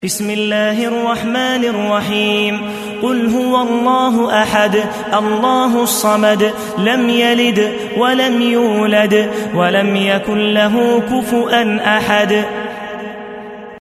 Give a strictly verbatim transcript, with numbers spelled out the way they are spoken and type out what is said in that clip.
بسم الله الرحمن الرحيم قل هو الله أحد الله الصمد لم يلد ولم يولد ولم يكن له كفؤا أحد